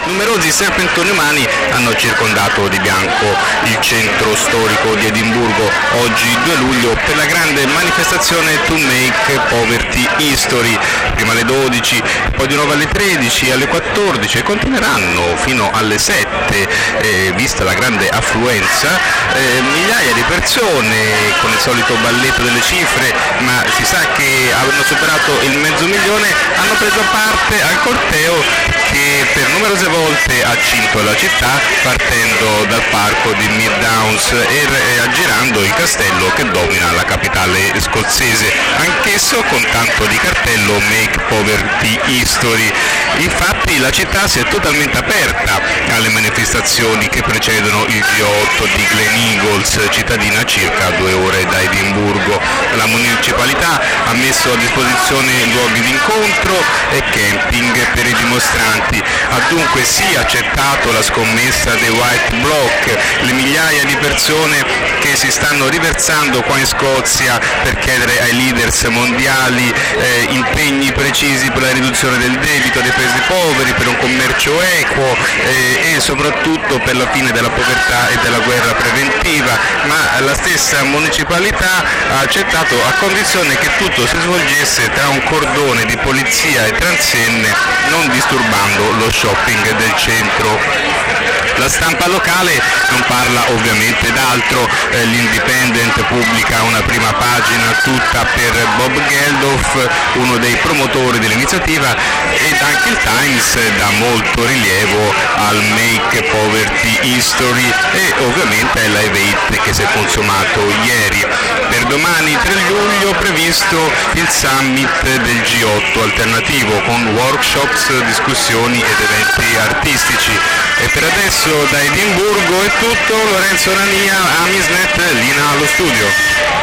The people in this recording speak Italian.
Numerosi serpentoni umani hanno circondato di bianco il centro storico di Edimburgo oggi 2 luglio per la grande manifestazione To Make Poverty History, prima alle 12, poi di nuovo alle 13, alle 14 e continueranno fino alle 7, vista la grande affluenza, migliaia di persone con il solito balletto delle cifre, ma si sa che hanno superato il 500.000, hanno preso parte al corteo che per numerose volte ha cinto la città partendo dal parco di Mid Downs e aggirando il castello che domina la capitale scozzese, anch'esso con tanto di cartello Make Poverty History. Infatti la città si è totalmente aperta alle manifestazioni che precedono il G8 di Glen Eagles, cittadina a circa 2 ore da Edimburgo. La municipalità ha messo a disposizione luoghi di incontro e camping per i dimostranti. Ha dunque sì accettato la scommessa dei White Bloc, le migliaia di persone che si stanno riversando qua in Scozia per chiedere ai leaders mondiali impegni precisi per la riduzione del debito dei paesi poveri, per un commercio equo e soprattutto per la fine della povertà e della guerra preventiva, ma la stessa municipalità ha accettato a condizione che tutto si svolgesse tra un cordone di polizia e transenne, non disturbando lo shopping del centro. La stampa locale non parla ovviamente d'altro, l'Independent pubblica una prima pagina tutta per Bob Geldof, uno dei promotori dell'iniziativa, ed anche il Times dà molto rilievo al Make Poverty History e ovviamente al Live 8 che si è consumato ieri. Per domani 3 luglio previsto il summit del G8 alternativo con workshops, discussioni ed eventi artistici. E per adesso da Edimburgo è tutto, Lorenzo Nania, Amisnet, Lina allo studio.